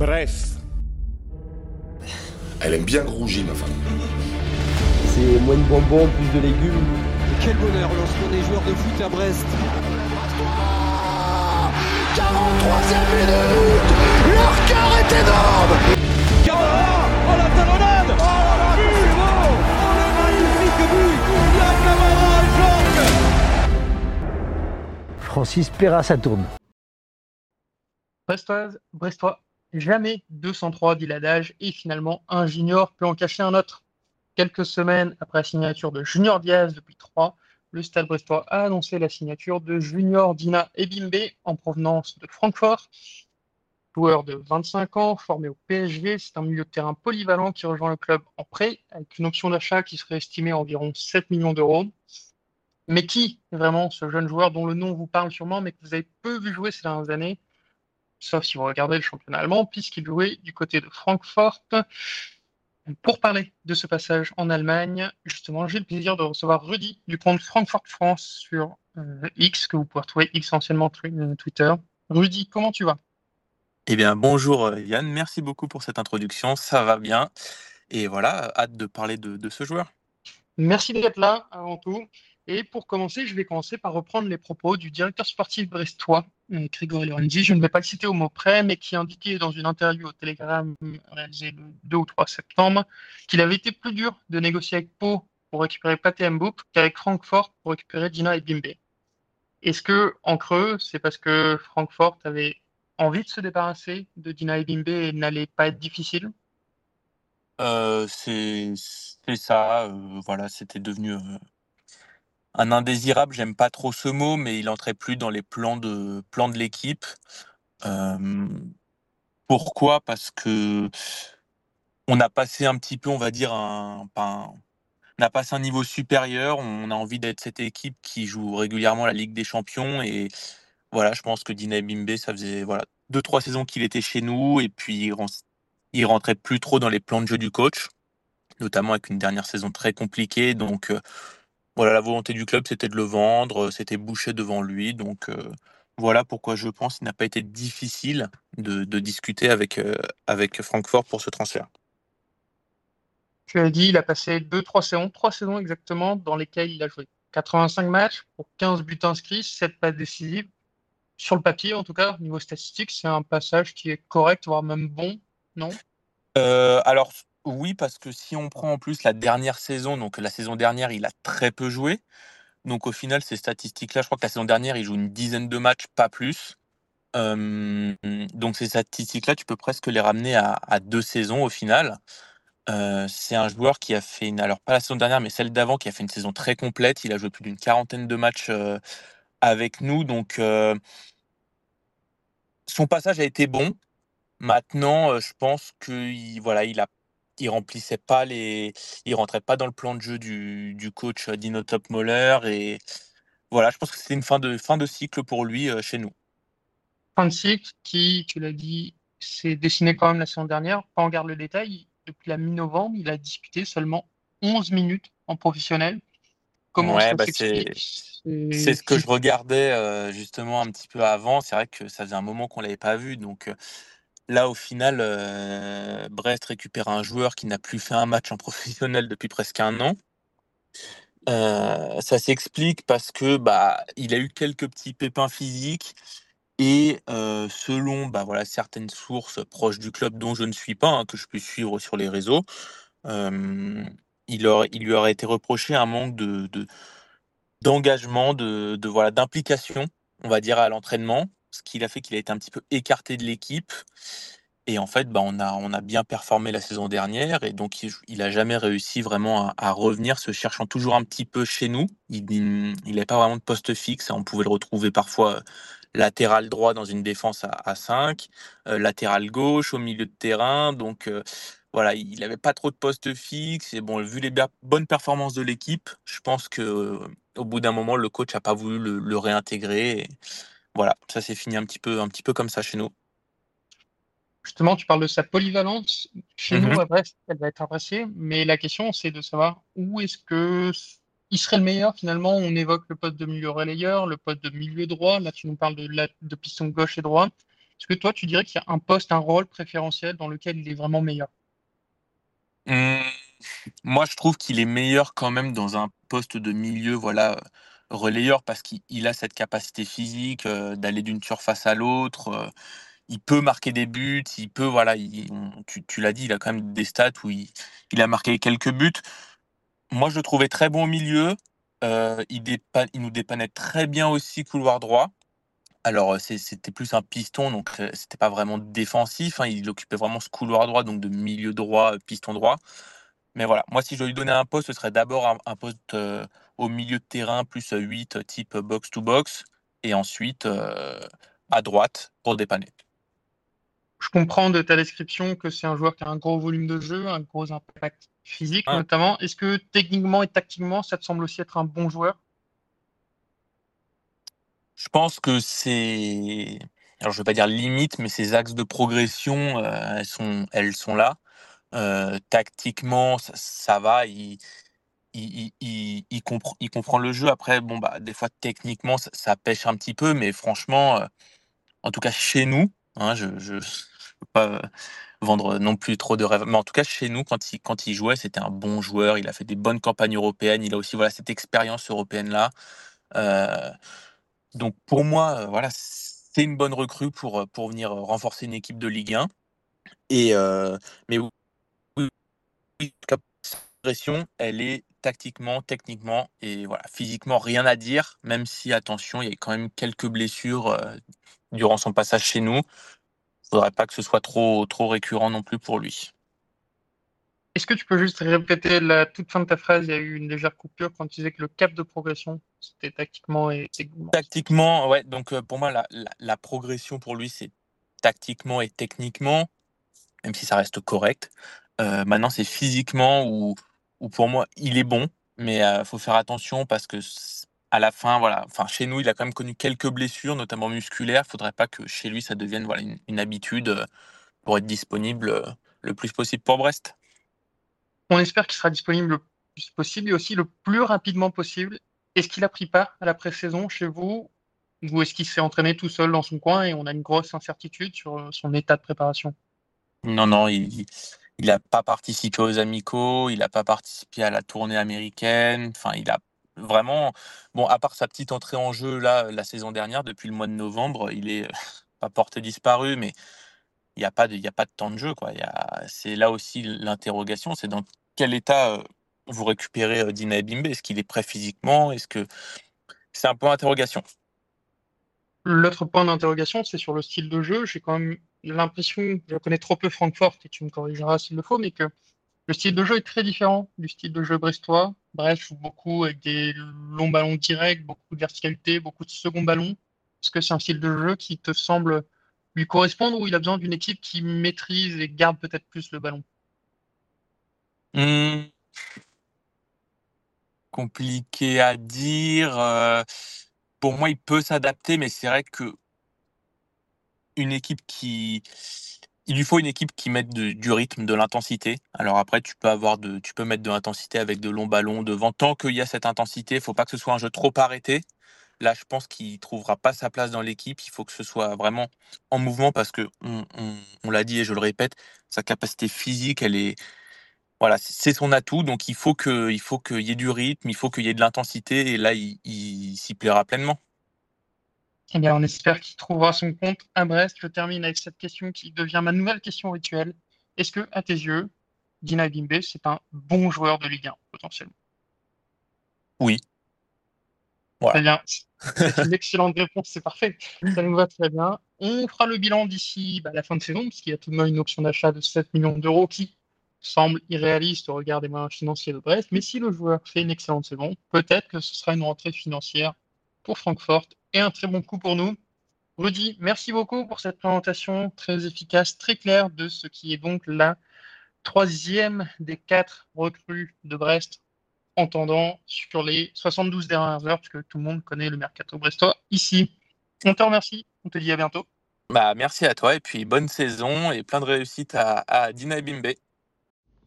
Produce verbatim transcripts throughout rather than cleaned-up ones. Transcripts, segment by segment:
Brest. Elle aime bien grouger, ma femme. C'est moins de bonbons, plus de légumes. Et quel bonheur lorsqu'on est joueur de foot à Brest. quarante-troisième minute, leur cœur est énorme. Camara, oh la talonnade, oh là là, c'est bon, oh le magnifique but, la Camara, Jorge. Francis Perra, ça tourne. Brestoise, Brestois, jamais deux cent trois dit l'adage, et finalement un junior peut en cacher un autre. Quelques semaines après la signature de Junior Diaz depuis trois, le Stade Brestois a annoncé la signature de Junior Dina Ebimbe en provenance de Francfort. Joueur de vingt-cinq ans, formé au P S G, c'est un milieu de terrain polyvalent qui rejoint le club en prêt avec une option d'achat qui serait estimée à environ sept millions d'euros. Mais qui est vraiment ce jeune joueur dont le nom vous parle sûrement, mais que vous avez peu vu jouer ces dernières années, sauf si vous regardez le championnat allemand, puisqu'il jouait du côté de Francfort. Pour parler de ce passage en Allemagne, justement, j'ai le plaisir de recevoir Rudy du compte Francfort France sur euh, X, que vous pouvez retrouver X anciennement Twitter. Rudy, comment tu vas ? Eh bien, bonjour Yann, merci beaucoup pour cette introduction, ça va bien. Et voilà, hâte de parler de, de ce joueur. Merci d'être là, avant tout. Et pour commencer, je vais commencer par reprendre les propos du directeur sportif brestois, Grégory Lorenzi. Je ne vais pas le citer au mot près, mais qui indiquait dans une interview au Télégramme réalisée le deux ou trois septembre qu'il avait été plus dur de négocier avec Pau pour récupérer Pathé Mboup qu'avec Francfort pour récupérer Dina Ebimbe. Est-ce que, en creux, c'est parce que Francfort avait envie de se débarrasser de Dina Ebimbe et n'allait pas être difficile ? euh, c'est, c'est ça, euh, voilà, c'était devenu... Euh... Un indésirable, j'aime pas trop ce mot, mais il entrait plus dans les plans de, plans de l'équipe. Euh, pourquoi ? Parce que on a passé un petit peu, on va dire, un, un, on a passé un niveau supérieur. On a envie d'être cette équipe qui joue régulièrement la Ligue des Champions. Et voilà, je pense que Dina Ebimbe, ça faisait voilà, deux, trois saisons qu'il était chez nous. Et puis, il rentrait plus trop dans les plans de jeu du coach, notamment avec une dernière saison très compliquée. Donc, euh, Voilà, la volonté du club, c'était de le vendre, c'était bouché devant lui. Donc euh, voilà pourquoi je pense qu'il n'a pas été difficile de, de discuter avec, euh, avec Francfort pour ce transfert. Tu as dit, il a passé deux, trois saisons, trois saisons exactement, dans lesquelles il a joué quatre-vingt-cinq matchs pour quinze buts inscrits, sept passes décisives. Sur le papier, en tout cas, au niveau statistique, c'est un passage qui est correct, voire même bon, non ? euh, Alors, oui, parce que si on prend en plus la dernière saison, donc la saison dernière, il a très peu joué. Donc au final, ces statistiques-là, je crois que la saison dernière, il joue une dizaine de matchs, pas plus. Euh, donc ces statistiques-là, tu peux presque les ramener à, à deux saisons au final. Euh, c'est un joueur qui a fait une, alors pas la saison dernière, mais celle d'avant, qui a fait une saison très complète. Il a joué plus d'une quarantaine de matchs euh, avec nous. Donc euh, son passage a été bon. Maintenant, euh, je pense qu'il voilà, il a il remplissait pas les, il rentrait pas dans le plan de jeu du, du coach euh, Dino Topmoller. Et voilà, je pense que c'était une fin de, fin de cycle pour lui euh, chez nous. Fin de cycle qui, tu l'as dit, s'est dessiné quand même la saison dernière. Pas en garde le détail, depuis la mi-novembre, il a disputé seulement onze minutes en professionnel. Comment Ouais, ça bah c'est, s'explique ? c'est C'est... ce que je regardais euh, justement un petit peu avant. C'est vrai que ça faisait un moment qu'on l'avait pas vu. Donc euh, là, au final, euh, Brest récupère un joueur qui n'a plus fait un match en professionnel depuis presque un an. Euh, ça s'explique parce que bah il a eu quelques petits pépins physiques et euh, selon bah voilà certaines sources proches du club dont je ne suis pas, hein, que je puis suivre sur les réseaux, euh, il, aurait, il lui aurait été reproché un manque de, de d'engagement, de, de voilà d'implication, on va dire à l'entraînement, ce qui a fait qu'il a été un petit peu écarté de l'équipe. Et en fait, bah, on a, on a bien performé la saison dernière et donc il, il a jamais réussi vraiment à, à revenir, se cherchant toujours un petit peu chez nous. Il n'avait pas vraiment de poste fixe. On pouvait le retrouver parfois euh, latéral droit dans une défense à, à cinq, euh, latéral gauche au milieu de terrain. Donc euh, voilà, il n'avait pas trop de poste fixe. Et bon, vu les ba- bonnes performances de l'équipe, je pense que euh, au bout d'un moment, le coach n'a pas voulu le, le réintégrer. Et voilà, ça s'est fini un petit peu, un petit peu comme ça chez nous. Justement, tu parles de sa polyvalence. Chez nous, Mhm. à Brest, elle va être appréciée. Mais la question, c'est de savoir où est-ce que il serait le meilleur finalement. On évoque le poste de milieu relayeur, le poste de milieu droit. Là, tu nous parles de, la, de piston gauche et droit. Est-ce que toi, tu dirais qu'il y a un poste, un rôle préférentiel dans lequel il est vraiment meilleur? Mmh, moi, je trouve qu'il est meilleur quand même dans un poste de milieu, voilà, heu, relayeur parce qu'il il a cette capacité physique, heu, d'aller d'une surface à l'autre, heu, il peut marquer des buts, il peut voilà, il on tu tu l'as dit, il a quand même des stats où il il a marqué quelques buts. Moi, je le trouvais très bon au milieu, heu, il dépa il nous dépannait très bien aussi couloir droit. Alors, heu, c'est c'était plus un piston donc heu, c'était pas vraiment défensif, hein, il occupait vraiment ce couloir droit donc de milieu droit, heu, piston droit. Mais voilà, moi si je dois lui donner un poste, ce serait d'abord un un poste, heu, au milieu de terrain plus, heu, huit, heu, type box to box et ensuite, heu, à droite pour dépanner. Je comprends de ta description que c'est un joueur qui a un gros volume de jeu, un gros impact physique Ouais, notamment. Est-ce que techniquement et tactiquement, ça te semble aussi être un bon joueur? je pense que c'est alors je vais pas dire limite, mais ses axes de progression, heu, elles sont elles sont là. Heu, tactiquement, ça ça va, il il il il il comprend il comprend le jeu. Après bon, bah, des fois techniquement ça ça pèche un petit peu, mais franchement, heu, en tout cas chez nous, hein, je je je peux pas, heu, vendre non plus trop de rêves, mais en tout cas chez nous quand il quand il jouait, c'était un bon joueur. Il a fait des bonnes campagnes européennes. Il a aussi, voilà, cette expérience européenne-là. Heu, donc pour moi, heu, voilà, c'est une bonne recrue pour, heu, pour venir, heu, renforcer une équipe de Ligue un et heu, mais oui, oui, en tout cas, sa progression, elle est tactiquement, techniquement et voilà, physiquement, rien à dire, même si attention, il y a quand même quelques blessures, heu, durant son passage chez nous. Faudrait pas que ce soit trop trop récurrent non plus pour lui. Est-ce que tu peux juste répéter la toute fin de ta phrase? Il y a eu une légère coupure quand tu disais que le cap de progression, c'était tactiquement et techniquement. Tactiquement, ouais, donc heu, pour moi la la la progression pour lui, c'est tactiquement et techniquement, même si ça reste correct. Heu, maintenant c'est physiquement où où pour moi il est bon, mais heu, faut faire attention parce que s à la fin, voilà, enfin chez nous, il a quand même connu quelques blessures, notamment musculaires. Faudrait pas que chez lui ça devienne, voilà, une une habitude, heu, pour être disponible, heu, le plus possible pour Brest. On espère qu'il sera disponible le plus possible et aussi le plus rapidement possible. Est-ce qu'il a pris part à la pré-saison chez vous? Ou est-ce qu'il s'est entraîné tout seul dans son coin et on a une grosse incertitude sur, heu, son état de préparation? Non, non, il il a pas participé aux amicaux, il a pas participé à la tournée américaine, enfin il a vraiment bon, à part sa petite entrée en jeu là, la saison dernière, depuis le mois de novembre, il est, heu, pas porté disparu, mais il y a pas de il y a pas de temps de jeu, quoi. Il y a c'est là aussi l'interrogation, c'est dans quel état, heu, vous récupérez, heu, Dina Ebimbe? Est-ce qu'il est prêt physiquement? Est-ce que c'est un point d'interrogation. L'autre point d'interrogation, c'est sur le style de jeu. J'ai quand même l'impression, je connais trop peu Francfort et tu me corrigeras s'il le faut, mais que le style de jeu est très différent du style de jeu brestois. Brest joue beaucoup avec des longs ballons directs, beaucoup de verticalité, beaucoup de second ballon. Est-ce que c'est un style de jeu qui te semble lui correspondre ou il a besoin d'une équipe qui maîtrise et garde peut-être plus le ballon? Mmh, compliqué à dire, heu, pour moi, il peut s'adapter, mais c'est vrai que Une équipe qui il lui faut une équipe qui mette de du rythme, de l'intensité. Alors après, tu peux avoir de tu peux mettre de l'intensité avec de longs ballons devant. Tant qu'il y a cette intensité, il faut pas que ce soit un jeu trop arrêté. Là, je pense qu'il trouvera pas sa place dans l'équipe. Il faut que ce soit vraiment en mouvement parce qu'on on on l'a dit et je le répète, sa capacité physique, elle est voilà, c'est c'est son atout. Donc il faut que il faut qu'il y ait du rythme, il faut qu'il y ait de l'intensité et là, il il s'y plaira pleinement. Eh bien, on espère qu'il trouvera son compte à Brest. Je termine avec cette question qui devient ma nouvelle question rituelle. Est-ce que, à tes yeux, Dina Bimbe, c'est un bon joueur de Ligue un, potentiellement? Oui, Très voilà. bien. C'est une excellente réponse, c'est parfait. Ça nous va très bien. On fera le bilan d'ici bah, la fin de saison, puisqu'il y a tout de même une option d'achat de sept millions d'euros qui semble irréaliste au regard des moyens financiers de Brest. Mais si le joueur fait une excellente saison, peut-être que ce sera une rentrée financière pour Francfort et un très bon coup pour nous. Rudy, merci beaucoup pour cette présentation très efficace, très claire de ce qui est donc la troisième des quatre recrues de Brest en tendant sur les soixante-douze dernières heures, puisque tout le monde connaît le mercato brestois ici. On te remercie, on te dit à bientôt. Bah, merci à toi et puis bonne saison et plein de réussite à à Dina Ebimbe.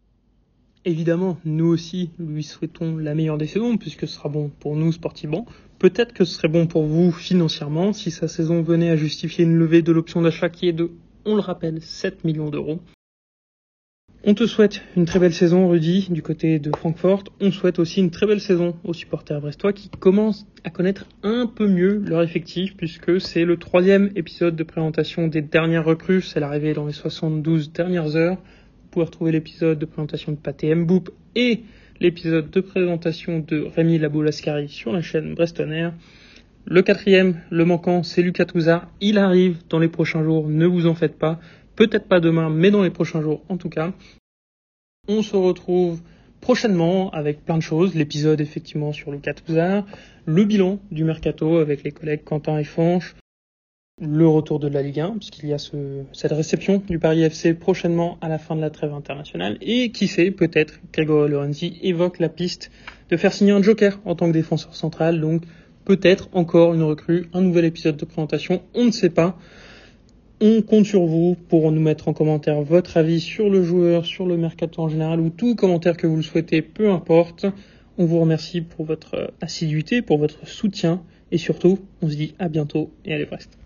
Évidemment, nous aussi lui souhaitons la meilleure des saisons, puisque ce sera bon pour nous sportivement, Peut-être que ce serait bon pour vous financièrement si sa saison venait à justifier une levée de l'option d'achat qui est de, on le rappelle, sept millions d'euros. On te souhaite une très belle saison, Rudy, du côté de Francfort. On souhaite aussi une très belle saison aux supporters brestois qui commencent à connaître un peu mieux leur effectif puisque c'est le troisième épisode de présentation des dernières recrues. C'est l'arrivée dans les soixante-douze dernières heures. Vous pouvez retrouver l'épisode de présentation de Pathé Mboup et l'épisode de présentation de Rémi Labou-Lascari sur la chaîne Brestonner. Le quatrième, le manquant, c'est Lucas Touzard. Il arrive dans les prochains jours, ne vous en faites pas. Peut-être pas demain, mais dans les prochains jours en tout cas. On se retrouve prochainement avec plein de choses. L'épisode effectivement sur Lucas Touzard, le bilan du mercato avec les collègues Quentin et Fanche, le retour de la Ligue un, puisqu'il y a ce, cette réception du Paris F C prochainement à la fin de la trêve internationale. Et qui sait, peut-être Grégory Lorenzi évoque la piste de faire signer un joker en tant que défenseur central. Donc peut-être encore une recrue, un nouvel épisode de présentation, on ne sait pas. On compte sur vous pour nous mettre en commentaire votre avis sur le joueur, sur le mercato en général ou tout commentaire que vous le souhaitez, peu importe. On vous remercie pour votre assiduité, pour votre soutien et surtout, on se dit à bientôt et allez Brest.